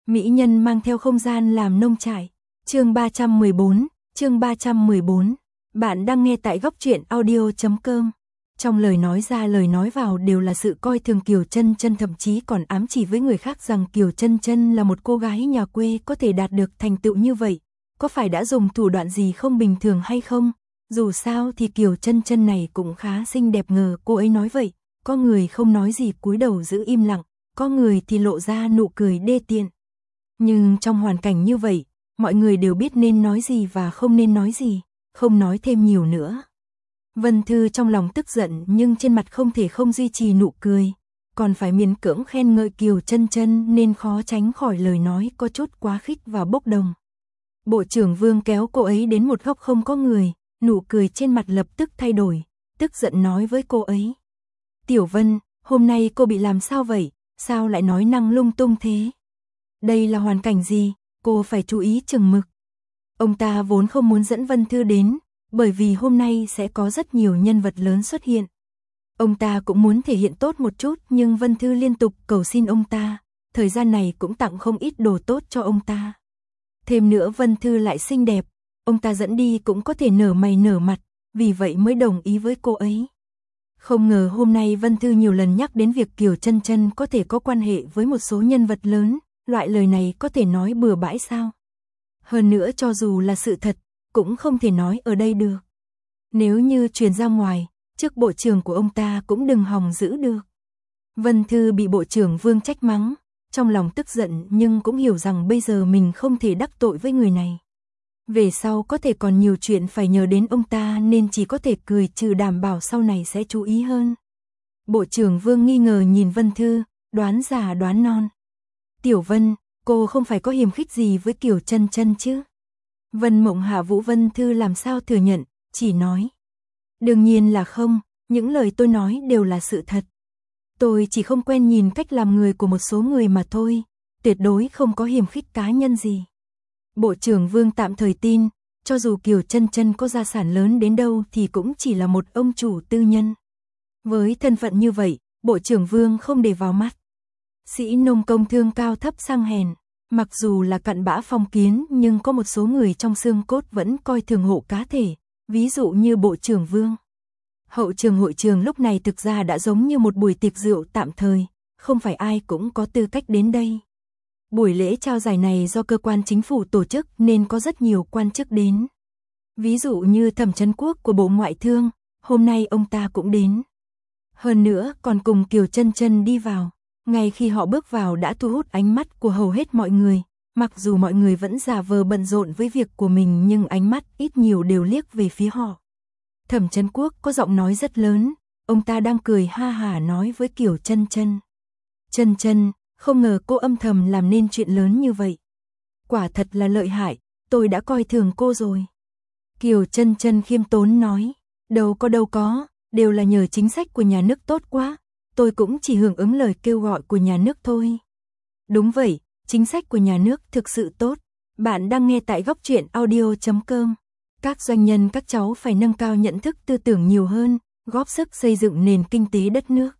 Mỹ nhân mang theo không gian làm nông trại. Chương 314. Bạn đang nghe tại góc truyện audio.com. Trong lời nói ra lời nói vào đều là sự coi thường Kiều Chân Chân, thậm chí còn ám chỉ với người khác rằng Kiều Chân Chân là một cô gái nhà quê có thể đạt được thành tựu như vậy, có phải đã dùng thủ đoạn gì không bình thường hay không? Dù sao thì Kiều Chân Chân này cũng khá xinh đẹp. Ngờ cô ấy nói vậy, có người không nói gì cúi đầu giữ im lặng, có người thì lộ ra nụ cười đê tiện. Nhưng trong hoàn cảnh như vậy, mọi người đều biết nên nói gì và không nên nói gì, không nói thêm nhiều nữa. Vân Thư trong lòng tức giận nhưng trên mặt không thể không duy trì nụ cười, còn phải miễn cưỡng khen ngợi Kiều Chân Chân nên khó tránh khỏi lời nói có chút quá khích và bốc đồng. Bộ trưởng Vương kéo cô ấy đến một góc không có người, nụ cười trên mặt lập tức thay đổi, tức giận nói với cô ấy. Tiểu Vân, hôm nay cô bị làm sao vậy, sao lại nói năng lung tung thế? Đây là hoàn cảnh gì, cô phải chú ý chừng mực. Ông ta vốn không muốn dẫn Vân Thư đến, bởi vì hôm nay sẽ có rất nhiều nhân vật lớn xuất hiện. Ông ta cũng muốn thể hiện tốt một chút nhưng Vân Thư liên tục cầu xin ông ta, thời gian này cũng tặng không ít đồ tốt cho ông ta. Thêm nữa Vân Thư lại xinh đẹp, ông ta dẫn đi cũng có thể nở mày nở mặt, vì vậy mới đồng ý với cô ấy. Không ngờ hôm nay Vân Thư nhiều lần nhắc đến việc Kiều Chân Chân có thể có quan hệ với một số nhân vật lớn, loại lời này có thể nói bừa bãi sao? Hơn nữa cho dù là sự thật, cũng không thể nói ở đây được. Nếu như truyền ra ngoài, chức bộ trưởng của ông ta cũng đừng hòng giữ được. Vân Thư bị bộ trưởng Vương trách mắng, trong lòng tức giận nhưng cũng hiểu rằng bây giờ mình không thể đắc tội với người này. Về sau có thể còn nhiều chuyện phải nhờ đến ông ta nên chỉ có thể cười trừ, đảm bảo sau này sẽ chú ý hơn. Bộ trưởng Vương nghi ngờ nhìn Vân Thư, đoán già đoán non. Tiểu Vân, cô không phải có hiềm khích gì với Kiều Chân Chân chứ? Vân Mộng hạ vũ Vân Thư làm sao thừa nhận, chỉ nói. Đương nhiên là không, những lời tôi nói đều là sự thật. Tôi chỉ không quen nhìn cách làm người của một số người mà thôi, tuyệt đối không có hiềm khích cá nhân gì. Bộ trưởng Vương tạm thời tin, cho dù Kiều Chân Chân có gia sản lớn đến đâu thì cũng chỉ là một ông chủ tư nhân. Với thân phận như vậy, Bộ trưởng Vương không để vào mắt. Sĩ nông công thương cao thấp sang hèn, mặc dù là cặn bã phong kiến nhưng có một số người trong xương cốt vẫn coi thường hộ cá thể, ví dụ như Bộ trưởng Vương. Hậu trường hội trường lúc này thực ra đã giống như một buổi tiệc rượu tạm thời, không phải ai cũng có tư cách đến đây. Buổi lễ trao giải này do cơ quan chính phủ tổ chức nên có rất nhiều quan chức đến. Ví dụ như Thẩm Trấn Quốc của Bộ Ngoại thương, hôm nay ông ta cũng đến. Hơn nữa còn cùng Kiều Chân Chân đi vào. Ngay khi họ bước vào đã thu hút ánh mắt của hầu hết mọi người, mặc dù mọi người vẫn giả vờ bận rộn với việc của mình nhưng ánh mắt ít nhiều đều liếc về phía họ. Thẩm Trấn Quốc có giọng nói rất lớn, ông ta đang cười ha hả nói với Kiều Chân Chân. Chân Chân, không ngờ cô âm thầm làm nên chuyện lớn như vậy. Quả thật là lợi hại, tôi đã coi thường cô rồi. Kiều Chân Chân khiêm tốn nói, đâu có, đều là nhờ chính sách của nhà nước tốt quá. Tôi cũng chỉ hưởng ứng lời kêu gọi của nhà nước thôi. Đúng vậy, chính sách của nhà nước thực sự tốt. Bạn đang nghe tại góc truyện audio.com. Các doanh nhân các cháu phải nâng cao nhận thức tư tưởng nhiều hơn, góp sức xây dựng nền kinh tế đất nước.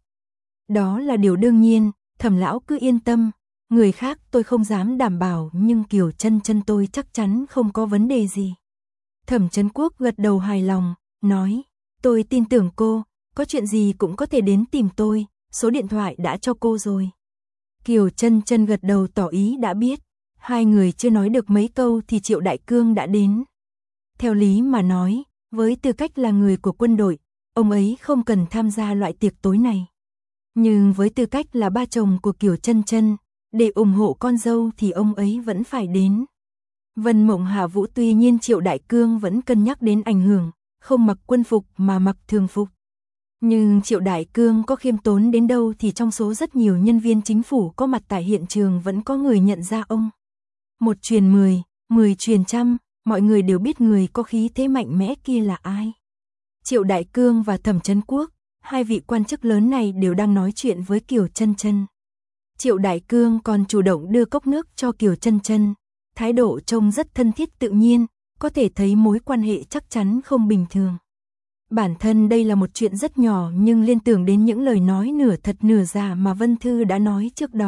Đó là điều đương nhiên, Thẩm lão cứ yên tâm. Người khác tôi không dám đảm bảo nhưng Kiều Chân Chân tôi chắc chắn không có vấn đề gì. Thẩm Trấn Quốc gật đầu hài lòng, nói, tôi tin tưởng cô. Có chuyện gì cũng có thể đến tìm tôi, số điện thoại đã cho cô rồi. Kiều Chân Chân gật đầu tỏ ý đã biết. Hai người chưa nói được mấy câu thì Triệu Đại Cương đã đến. Theo lý mà nói, với tư cách là người của quân đội, ông ấy không cần tham gia loại tiệc tối này. Nhưng với tư cách là ba chồng của Kiều Chân Chân, để ủng hộ con dâu thì ông ấy vẫn phải đến. Vân Mộng hạ vũ tuy nhiên Triệu Đại Cương vẫn cân nhắc đến ảnh hưởng, không mặc quân phục mà mặc thường phục. Nhưng Triệu Đại Cương có khiêm tốn đến đâu thì trong số rất nhiều nhân viên chính phủ có mặt tại hiện trường vẫn có người nhận ra ông. Một truyền 10, 10 truyền trăm, mọi người đều biết người có khí thế mạnh mẽ kia là ai. Triệu Đại Cương và Thẩm Trấn Quốc, hai vị quan chức lớn này đều đang nói chuyện với Kiều Chân Chân. Triệu Đại Cương còn chủ động đưa cốc nước cho Kiều Chân Chân, thái độ trông rất thân thiết tự nhiên, có thể thấy mối quan hệ chắc chắn không bình thường. Bản thân đây là một chuyện rất nhỏ nhưng liên tưởng đến những lời nói nửa thật nửa giả mà Vân Thư đã nói trước đó,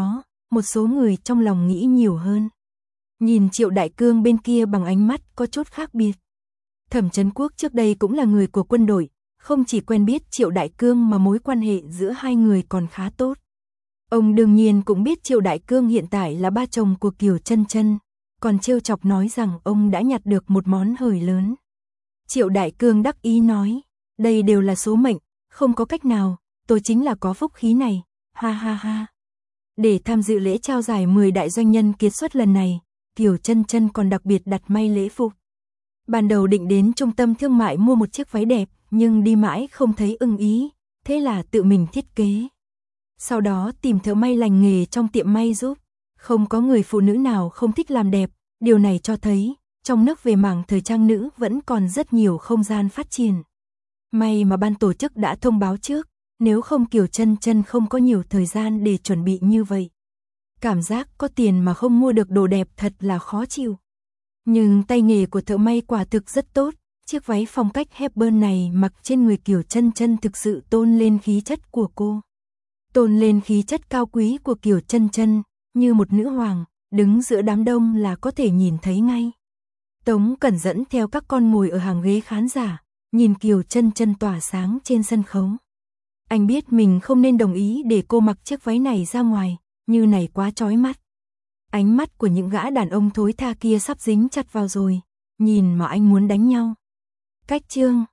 một số người trong lòng nghĩ nhiều hơn. Nhìn Triệu Đại Cương bên kia bằng ánh mắt có chút khác biệt. Thẩm Chấn Quốc trước đây cũng là người của quân đội, không chỉ quen biết Triệu Đại Cương mà mối quan hệ giữa hai người còn khá tốt. Ông đương nhiên cũng biết Triệu Đại Cương hiện tại là ba chồng của Kiều Chân Chân, còn trêu chọc nói rằng ông đã nhặt được một món hời lớn. Triệu Đại Cương đắc ý nói, đây đều là số mệnh, không có cách nào, tôi chính là có phúc khí này, ha ha ha. Để tham dự lễ trao giải 10 đại doanh nhân kiệt xuất lần này, Kiều Chân Chân còn đặc biệt đặt may lễ phục. Ban đầu định đến trung tâm thương mại mua một chiếc váy đẹp, nhưng đi mãi không thấy ưng ý, thế là tự mình thiết kế. Sau đó tìm thợ may lành nghề trong tiệm may giúp. Không có người phụ nữ nào không thích làm đẹp, điều này cho thấy, trong nước về mảng thời trang nữ vẫn còn rất nhiều không gian phát triển. May mà ban tổ chức đã thông báo trước, nếu không Kiều Chân Chân không có nhiều thời gian để chuẩn bị như vậy. Cảm giác có tiền mà không mua được đồ đẹp thật là khó chịu. Nhưng tay nghề của thợ may quả thực rất tốt, chiếc váy phong cách Hepburn này mặc trên người Kiều Chân Chân thực sự tôn lên khí chất của cô. Tôn lên khí chất cao quý của Kiều Chân Chân, như một nữ hoàng, đứng giữa đám đông là có thể nhìn thấy ngay. Tống Cẩn dẫn theo các con ngồi ở hàng ghế khán giả, nhìn Kiều Chân Chân tỏa sáng trên sân khấu. Anh biết mình không nên đồng ý để cô mặc chiếc váy này ra ngoài, như này quá chói mắt. Ánh mắt của những gã đàn ông thối tha kia sắp dính chặt vào rồi, nhìn mà anh muốn đánh nhau. Cách chương